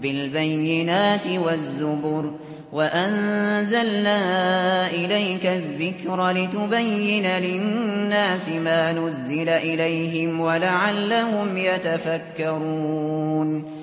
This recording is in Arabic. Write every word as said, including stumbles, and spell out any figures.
بِالْبَيِّنَاتِ وَالزُّبُرِ وَأَنزَلْنَا إِلَيْكَ الذِّكْرَ لِتُبَيِّنَ لِلنَّاسِ مَا نُزِّلَ إِلَيْهِمْ وَلَعَلَّهُمْ يَتَفَكَّرُونَ